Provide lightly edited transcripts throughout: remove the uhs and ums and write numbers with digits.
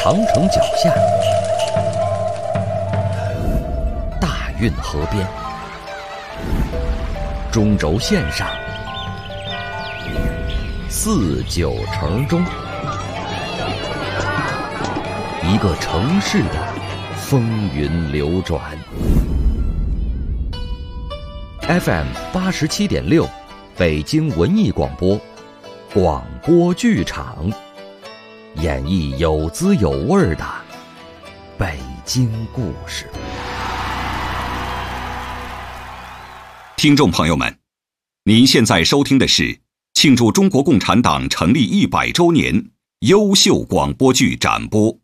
长城脚下，大运河边，中轴线上，4、9城中，一个城市的风云流转。FM 87.6，北京文艺广播，广播剧场，演绎有滋有味的北京故事。 听众朋友们，您现在收听的是庆祝中国共产党成立100周年优秀广播剧展播。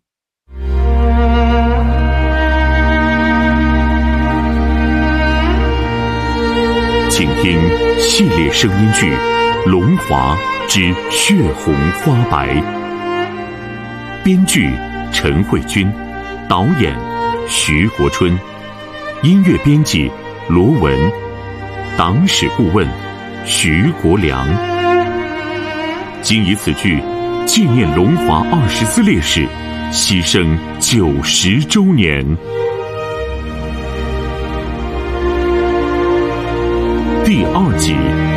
请听系列声音剧《龙华之血红花白》，编剧陈慧君，导演徐国春，音乐编辑罗文，党史顾问徐国良。今以此剧纪念龙华24烈士牺牲90周年。第2集。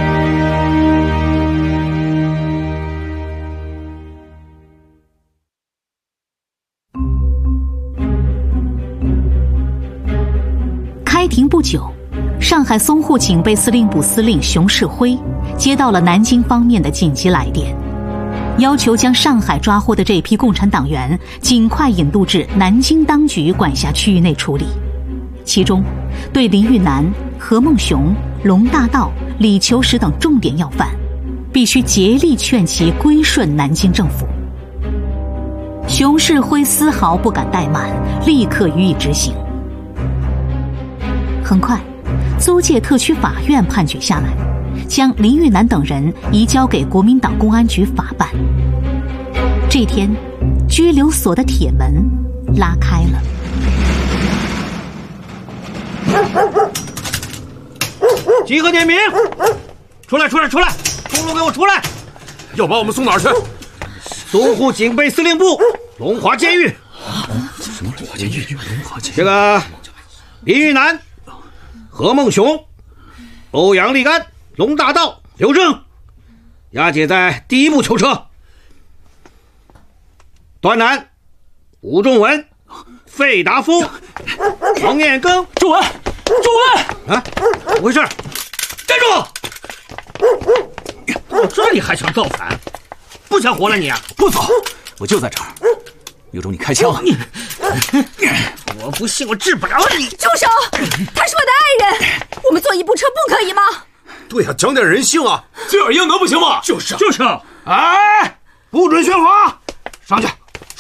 开庭不久，上海淞沪警备司令部司令熊式辉接到了南京方面的紧急来电，要求将上海抓获的这批共产党员尽快引渡至南京当局管辖区域内处理。其中，对林玉南、何孟雄、龙大道、李求实等重点要犯，必须竭力劝其归顺南京政府。熊式辉丝毫不敢怠慢，立刻予以执行。很快，租界特区法院判决下来，将林玉南等人移交给国民党公安局法办。这天，拘留所的铁门拉开了。 集合点名，出来！中路给我出来！ 要把我们送哪儿去？ 淞沪警备司令部龙华监狱。 什么龙华监狱？ 这个林玉南、何孟雄、欧阳立竿、龙大道、刘正押解在第1部囚车。段南、吴仲文、费达夫、王彦庚。 仲文啊，怎么回事？站住！到这里还想造反？不想活了你啊？ 不走，我就在这儿。有种你开枪！ 我不信我治不了你！ 住手！他是我的爱人，我们坐1部车不可以吗？ 对啊，讲点人性啊！这样硬能不行吗？就是。 哎，不准喧哗！上去！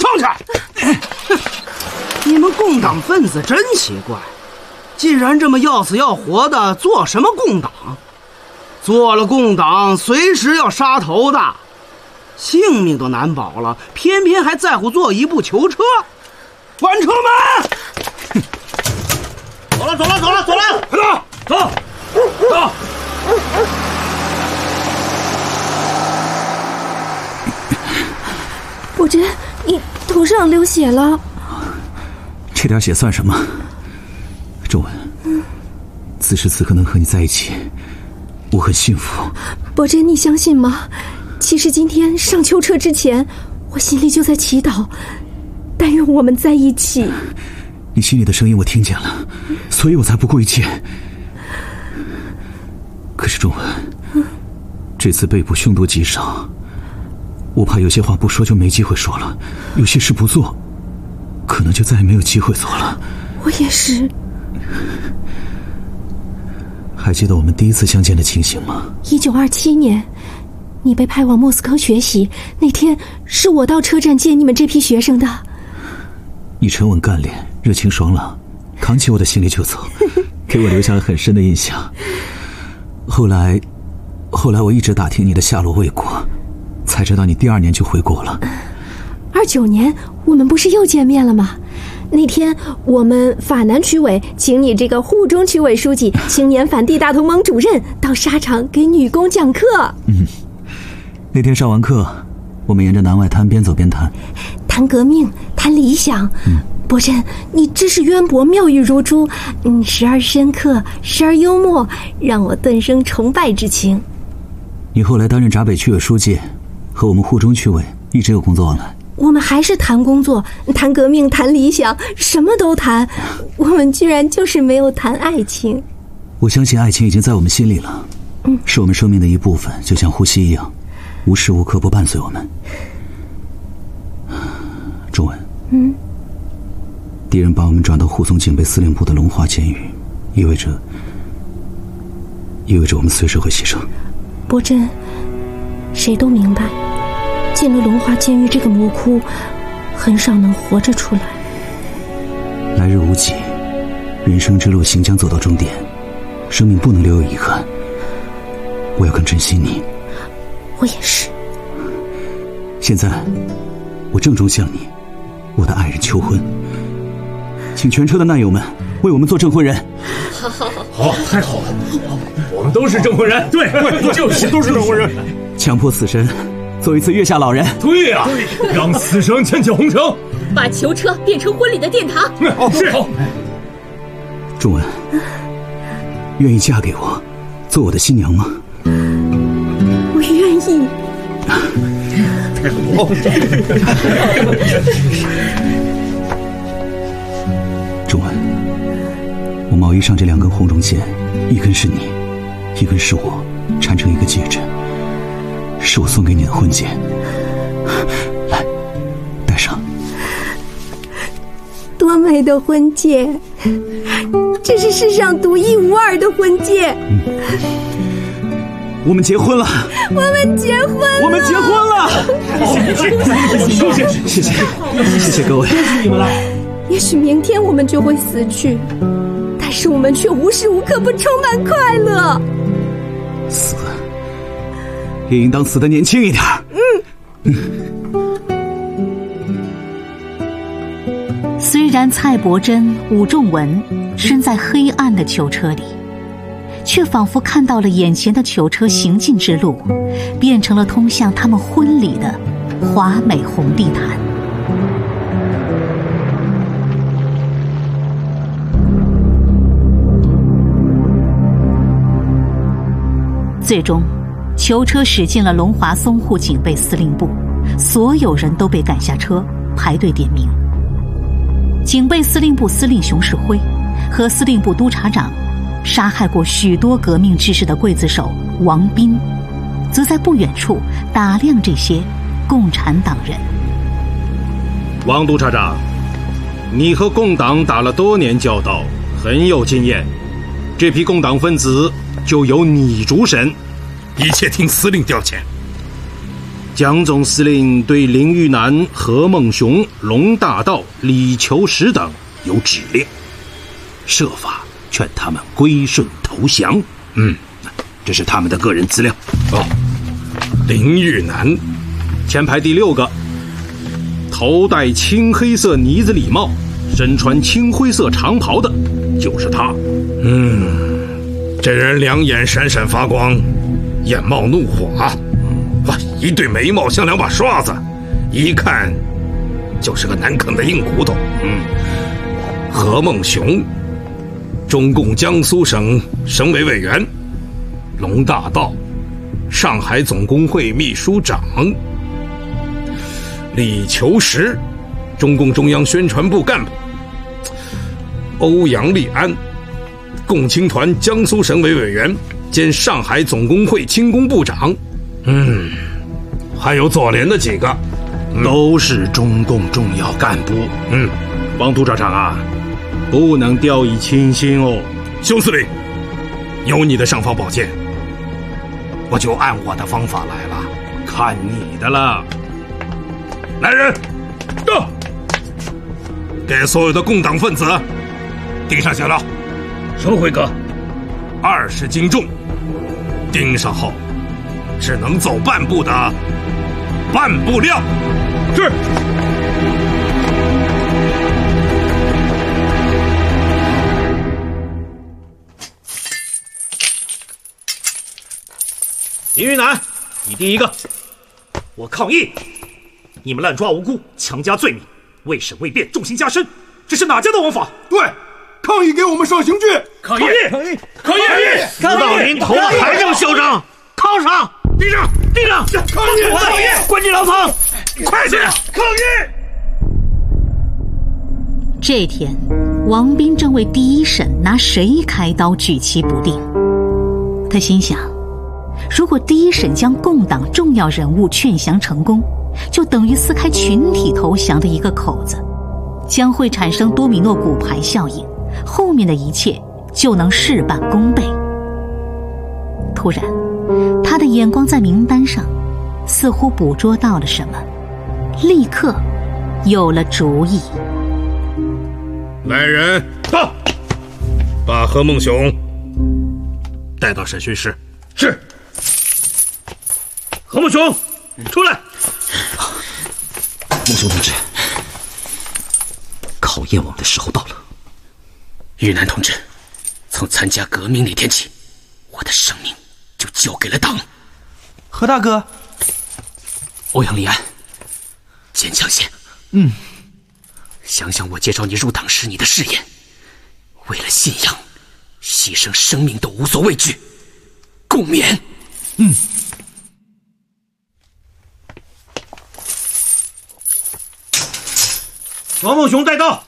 你们共党分子真奇怪，既然这么要死要活的，做什么共党？做了共党，随时要杀头的，性命都难保了，偏偏还在乎坐1部囚车。关车门！ 走了，快走！ 伯珍，你头上流血了。 这点血算什么？仲文，此时此刻能和你在一起，我很幸福。 伯珍，你相信吗？其实今天上囚车之前，我心里就在祈祷，但愿我们在一起。 你心里的声音我听见了，所以我才不顾一切。可是仲文，这次被捕凶多吉少，我怕有些话不说就没机会说了，有些事不做，可能就再也没有机会做了。 我也是。 还记得我们第1次相见的情形吗 ？1927年，你被派往莫斯科学习，那天是我到车站接你们这批学生的。 你沉稳干练，热情爽朗，扛起我的行李就走，给我留下了很深的印象。后来我一直打听你的下落未果，才知道你第2年就回国了。 29年我们不是又见面了吗？那天我们法南区委请你这个沪中区委书记、青年反帝大同盟主任到沙场给女工讲课。 那天上完课，我们沿着南外滩边走边谈。 谈革命，谈理想。伯珍，你知识渊博，妙语如珠，时而深刻，时而幽默，让我顿生崇拜之情。 你后来担任闸北区委书记，和我们沪中区委一直有工作往来。 我们还是谈工作，谈革命，谈理想，什么都谈。我们居然就是没有谈爱情。 我相信爱情已经在我们心里了，是我们生命的一部分，就像呼吸一样，无时无刻不伴随我们。仲文，敌人把我们转到沪总警备司令部的龙华监狱，意味着我们随时会牺牲。 伯珍，谁都明白，进了龙华监狱这个魔窟，很少能活着出来。 来日无几，人生之路行将走到终点，生命不能留有遗憾。我要更珍惜你。 我也是。 现在，我郑重向你，我的爱人求婚，请全车的难友们为我们做证婚人。 好，太好了，我们都是证婚人。对，就是都是证婚人。 强迫死神做一次月下老人。 对呀，让死神牵起红绳， 把囚车变成婚礼的殿堂。 是。 仲文，愿意嫁给我，做我的新娘吗？ 我愿意。 太好。 仲文，我毛衣上这2根红绒线，一根是你，一根是我，缠成一个戒指，是我送给你的婚戒。来，戴上。 多美的婚戒，这是世上独一无二的婚戒。 我们结婚了！ 我们结婚了！ 我们结婚了！谢谢各位！ 恭喜你们了！ 也许明天我们就会死去，但是我们却无时无刻不充满快乐。 死也应当死得年轻一点。 虽然蔡伯珍、武仲文身在黑暗的囚车里，却仿佛看到了眼前的囚车行进之路，变成了通向他们婚礼的华美红地毯。最终，囚车驶进了龙华淞沪警备司令部，所有人都被赶下车，排队点名。警备司令部司令熊式辉和司令部督察长杀害过许多革命志士的刽子手王斌，则在不远处打量这些共产党人。 王督察长，你和共党打了多年交道，很有经验，这批共党分子就由你主审， 一切听司令调遣。 蒋总司令对林玉南、何孟雄、龙大道、李求实等有指令，设法劝他们归顺投降。这是他们的个人资料。 林玉南， 前排第6个，头戴青黑色呢子礼帽，身穿青灰色长袍的，就是他。 这人两眼闪闪发光，眼冒怒火，一对眉毛像2把刷子，一看就是个难啃的硬骨头。何孟雄，中共江苏省省委委员，龙大道，上海总工会秘书长。李求实，中共中央宣传部干部。欧阳立安，共青团江苏省委委员兼上海总工会轻工部长。还有左联的几个， 都是中共重要干部。王督察长啊，不能掉以轻心哦。 熊司令，有你的尚方宝剑， 我就按我的方法来了，看你的了。 来人，到！给所有的共党分子钉上响料。 什么辉哥 ？20斤重，钉上后只能走半步的半步料。 是。林玉南，你第一个。 我抗议！ 你们滥抓无辜，强加罪名，未审未辩，重刑加身，这是哪家的王法？ 对，抗议给我们上刑具！ 抗议！抗议！抗议！ 不到临头还这么嚣张，铐上！立正！立正！ 抗议！ 抗议！关进牢房！快点！ 抗议！ 这天，王斌正为第一审拿谁开刀举棋不定。他心想，如果第一审将共党重要人物劝降成功，就等于撕开群体投降的一个口子，将会产生多米诺骨牌效应，后面的一切就能事半功倍。突然，他的眼光在名单上似乎捕捉到了什么，立刻有了主意。 来人，到，把何梦雄带到审讯室。 是。何梦雄，出来。 孟雄同志，考验我们的时候到了。 玉南同志，从参加革命那天起，我的生命就交给了党。 何大哥， 欧阳立安，坚强些。想想我介绍你入党时你的誓言，为了信仰，牺牲生命都无所畏惧，共勉。 何梦雄带到。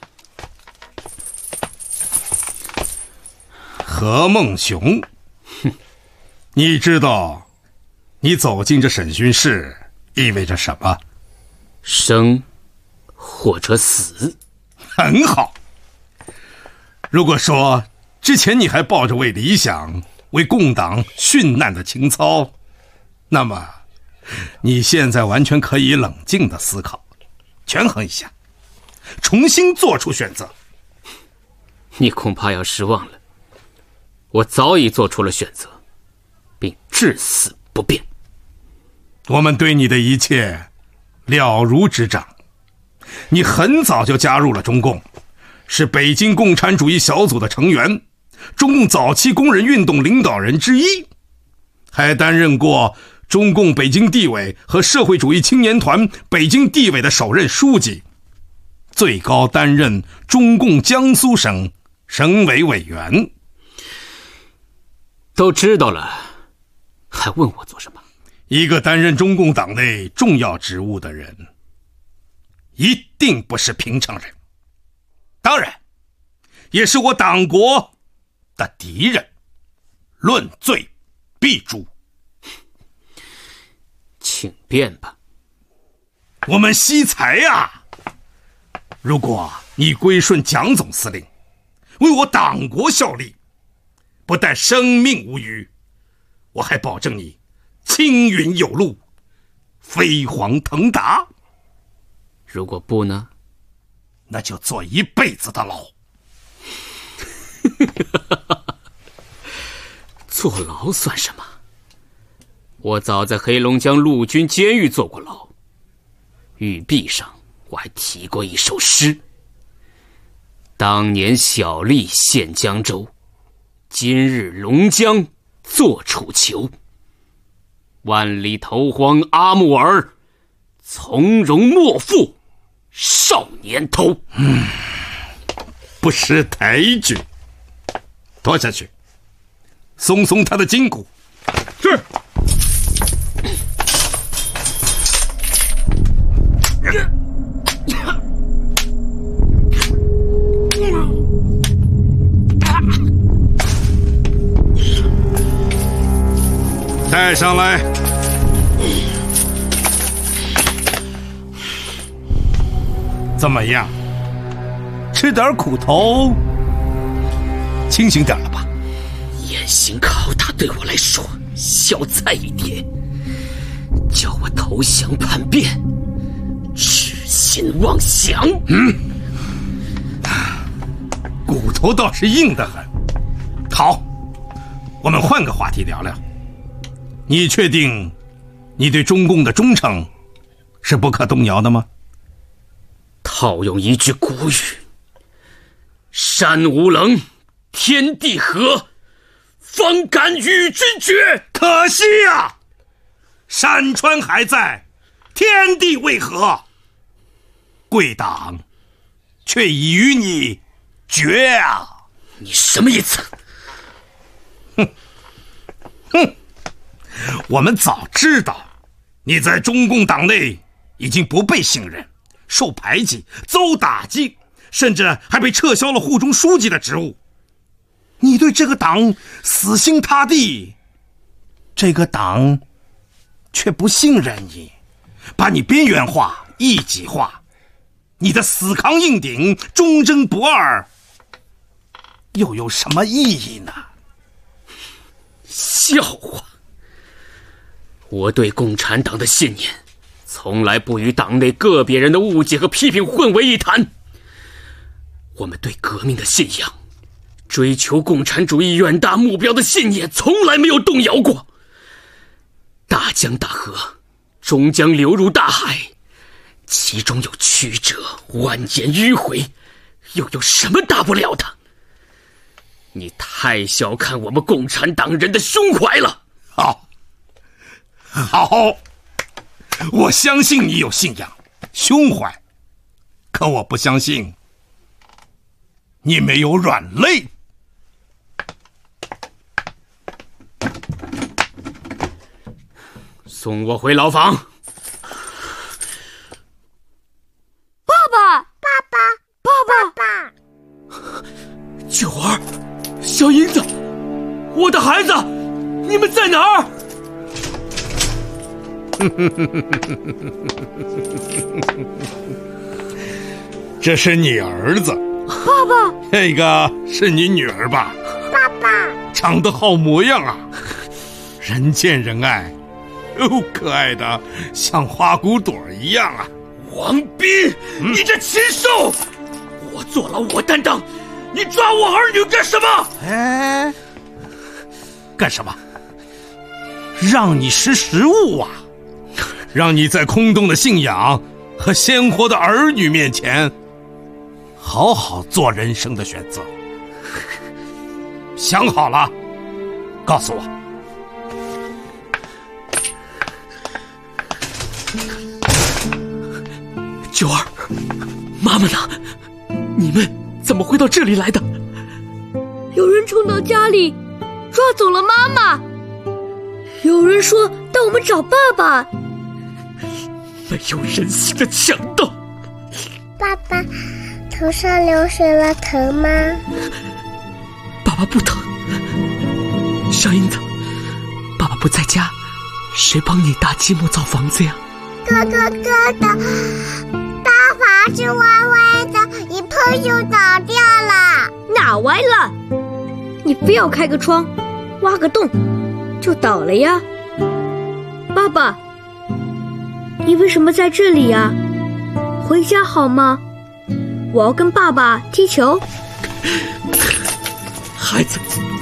何梦雄，你知道你走进这审讯室意味着什么？ 生或者死。 很好。如果说之前你还抱着为理想、为共党殉难的情操，那么你现在完全可以冷静地思考，权衡一下，重新做出选择。 你恐怕要失望了，我早已做出了选择，并至死不变。 我们对你的一切了如指掌。你很早就加入了中共，是北京共产主义小组的成员，中共早期工人运动领导人之一，还担任过中共北京地委和社会主义青年团北京地委的首任书记，最高担任中共江苏省省委委员。 都知道了，还问我做什么？ 一个担任中共党内重要职务的人，一定不是平常人，当然也是我党国的敌人，论罪必诛。 请便吧。 我们惜才啊，如果你归顺蒋总司令，为我党国效力，不但生命无虞，我还保证你青云有路，飞黄腾达。 如果不呢？ 那就坐一辈子的牢。 坐牢算什么？我早在黑龙江陆军监狱坐过牢，玉壁上我还题过一首诗：当年小吏献江州，今日龙江作楚囚。万里投荒阿木尔，从容莫负少年头。 不识抬举，拖下去，松松他的筋骨。 是。 带上来。怎么样？吃点苦头，清醒点了吧？ 严刑拷打对我来说小菜一碟，叫我投降叛变，痴心妄想。 骨头倒是硬得很。好，我们换个话题聊聊。你确定你对中共的忠诚是不可动摇的吗？ 套用一句古语：山无棱，天地合，方敢与君绝。 可惜呀，山川还在， 天地为何？贵党却已与你绝啊！ 你什么意思？ 我们早知道你在中共党内已经不被信任，受排挤，遭打击，甚至还被撤销了护中书记的职务。你对这个党死心塌地，这个党却不信任你，把你边缘化、异己化。你的死扛硬顶、忠贞不二，又有什么意义呢？ 笑话！我对共产党的信念，从来不与党内个别人的误解和批评混为一谈。我们对革命的信仰，追求共产主义远大目标的信念，从来没有动摇过。大江大河终将流入大海，其中有曲折蜿蜒迂回，又有什么大不了的？你太小看我们共产党人的胸怀了。 好，我相信你有信仰、胸怀，可我不相信你没有软肋。 送我回牢房。 爸爸，爸爸， 九儿，小英子，我的孩子，你们在哪儿？ 这是你儿子， 爸爸。 这个是你女儿吧？ 爸爸， 长得好模样啊，人见人爱，可爱的像花骨朵一样啊。 王斌，你这禽兽！我坐牢我担当，你抓我儿女干什么？ 干什么？让你识时务啊！让你在空洞的信仰和鲜活的儿女面前，好好做人生的选择。想好了，告诉我。 九儿，妈妈呢？你们怎么会到这里来的？ 有人冲到家里，抓走了妈妈。有人说带我们找爸爸。 没有人性的强盗。 爸爸，头上流水了，疼吗？ 爸爸不疼。小英子，爸爸不在家，谁帮你搭积木造房子呀？ 哥的，大房子歪歪的，一碰就倒掉了。 哪歪了？你非要开个窗，挖个洞，就倒了呀。爸爸，你为什么在这里呀？回家好吗？我要跟爸爸踢球。 孩子，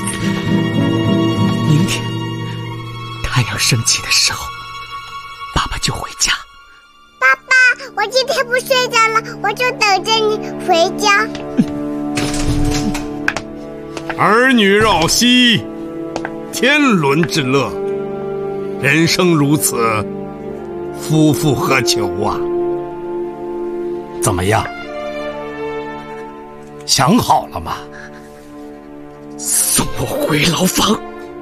明天太阳升起的时候，爸爸就回家。 爸爸，我今天不睡觉了，我就等着你回家。 儿女绕膝，天伦之乐，人生如此，夫复何求啊？怎么样？想好了吗？ 送我回牢房。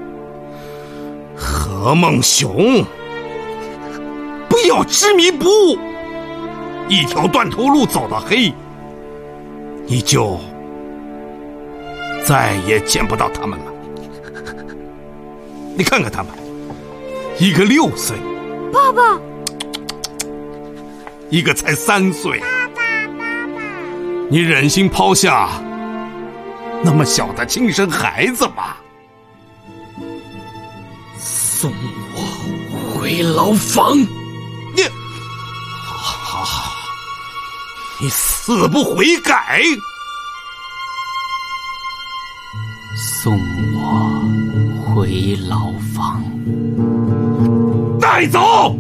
何孟雄，不要执迷不悟，一条断头路走到黑，你就再也见不到他们了。你看看他们，一个6岁， 爸爸， 一个才3岁。你忍心抛下那么小的亲生孩子吗？ 送我回牢房。 你好，你死不悔改。 送我回牢房。 带走。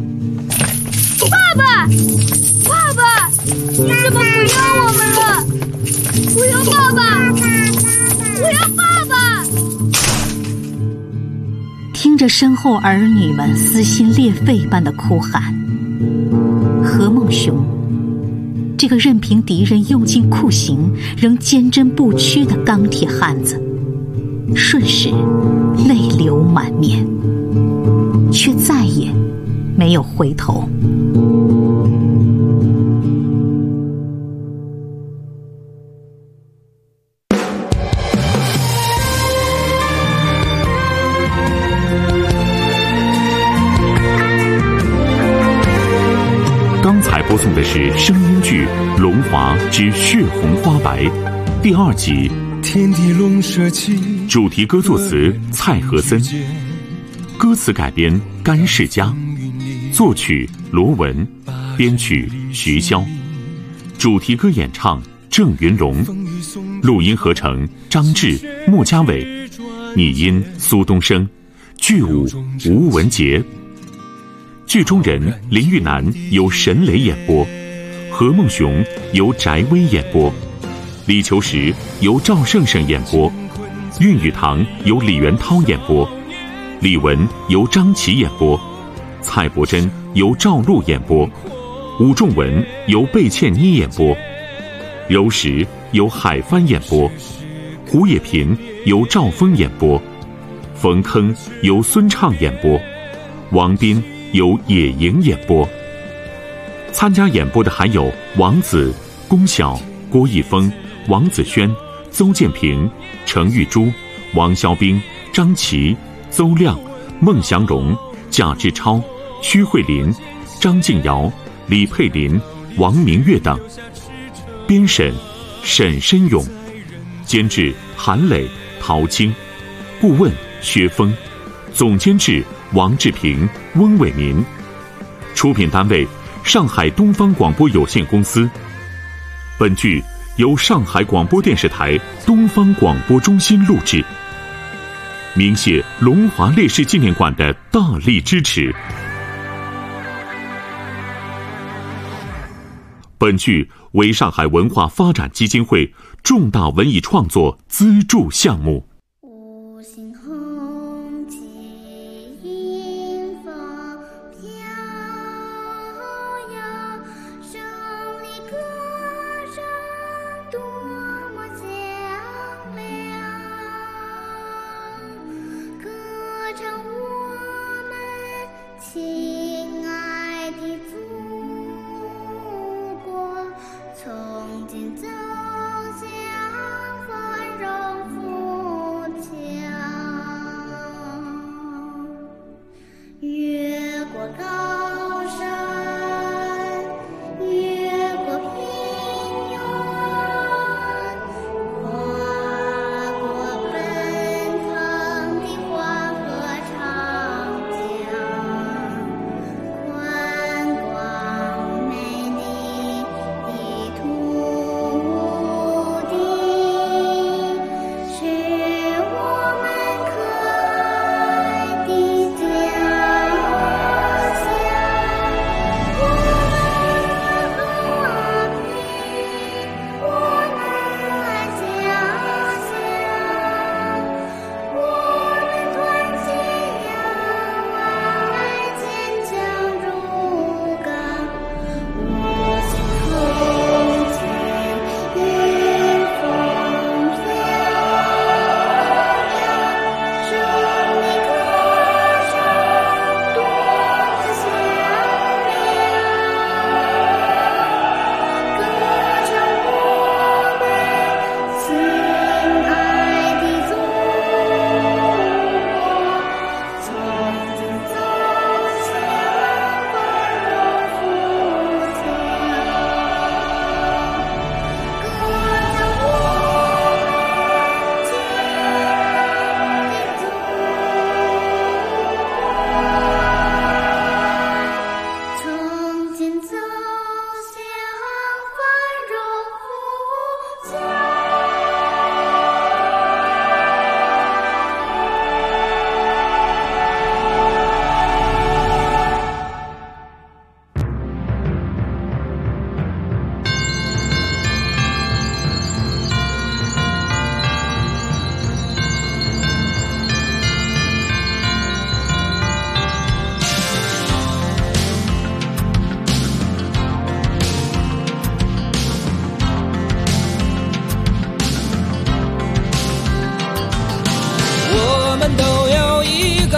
爸爸，你怎么不要我们了？我要爸爸，我要爸爸。 听着身后儿女们撕心裂肺般的哭喊， 雄，这个任凭敌人用尽酷刑仍坚贞不屈的钢铁汉子，瞬时泪流满面，却再也没有回头。 刚才播送的是声音剧《龙华之血红花白》第2集， 天地龙舍弃， 主题歌作词蔡和森，歌词改编甘世佳，作曲罗文，编曲徐潇，主题歌演唱郑云龙，录音合成张志、莫家伟，拟音苏东升，剧舞吴文杰。剧中人林玉楠由沈磊演播，何梦雄由翟薇演播，李求实由赵胜胜演播，韵语堂由李元涛演播，李文由张琪演播，蔡伯珍由赵露演播，武仲文由贝茜妮演播，柔石由海帆演播，胡也平由赵峰演播，冯铿由孙畅演播，王斌由野营演播。参加演播的还有王子、龚晓、郭一峰、王子轩、邹建平、程玉珠、王肖兵、张琪、邹亮、孟祥荣、贾志超、屈慧林、张静瑶、李佩林、王明月等。编审沈申勇，监制韩磊、陶青，顾问薛峰，总监制王志平、翁伟民，出品单位上海东方广播有限公司。本剧由上海广播电视台东方广播中心录制，鸣谢龙华烈士纪念馆的大力支持。本剧为上海文化发展基金会重大文艺创作资助项目。 亲爱的祖国，从今走向繁荣富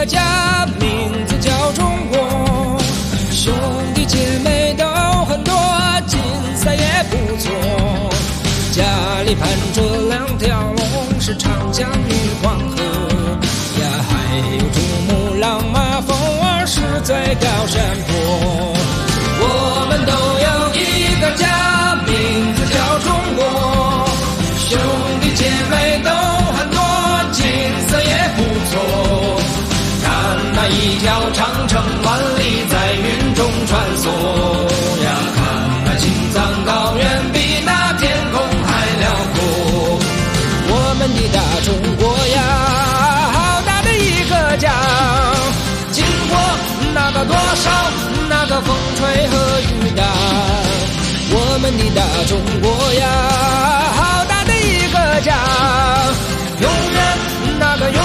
个家，名字叫中国，兄弟姐妹都很多，竞赛也不错。家里盘着2条龙，是长江与黄河呀，还有珠穆朗玛峰儿是最高山坡。我们都有一个家，名字叫中国，兄弟姐妹都很多，景色也不错。看那一条长城万里在云中穿梭呀，看那青藏高原比那天空还辽阔。我们的大中国呀，好大的一个家，经过那个多少那个风吹和雨打。我们的大中国呀，好大的一个家，永远那个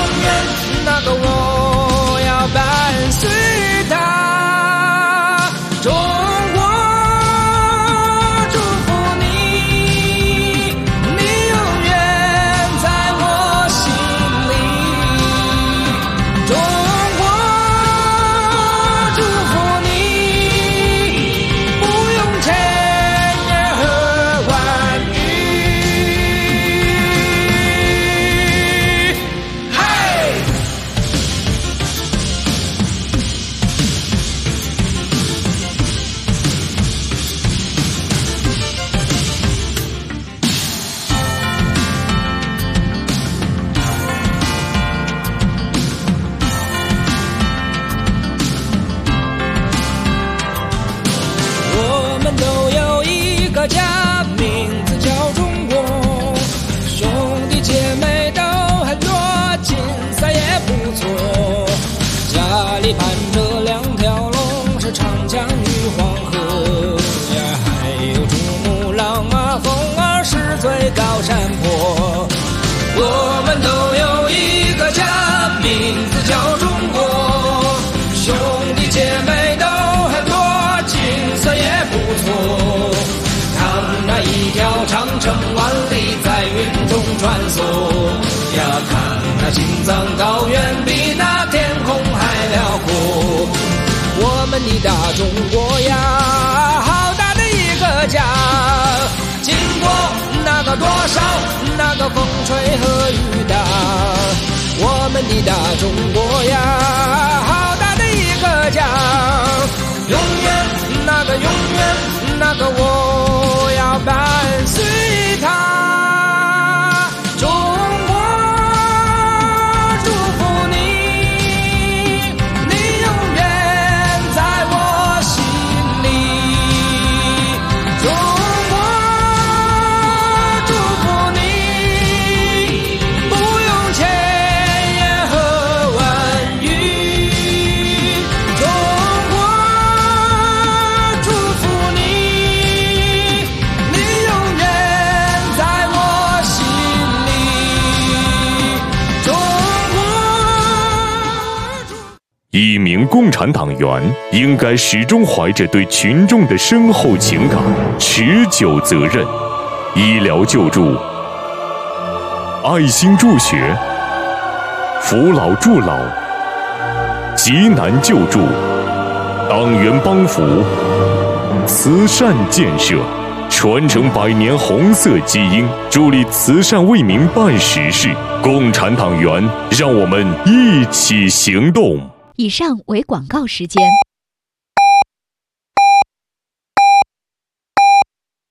我要伴随它。中国祝福你，你永远在我心里。中国祝福你，不用千言和万语。嘿！我们都有一个家，名字叫中国，兄弟姐妹都很多，竞赛也不错。家里盘着2条龙，是长江与黄河呀，还有珠穆朗玛峰儿是最高山坡。我们都有一个家，名字叫中国，兄弟姐妹都很多，景色也不错。看那一条长城万里在云中穿梭呀，看那青藏高原比那天空还辽阔。我们的大中国呀，好大的一个家，经过那个多少那个风吹和雨打。我们的大中国呀，好大的一个家，永远那个我要伴随它。中国祝福你，你永远在我心里。中国祝福你，不用千言和万语。中国祝福你，你永远在我心里。中一名共产党员应该始终怀着对群众的深厚情感、持久责任。医疗救助、爱心助学、扶老助老、急难救助、党员帮扶、慈善建设，传承100年红色基因，助力慈善为民办实事。共产党员，让我们一起行动。 以上为广告时间。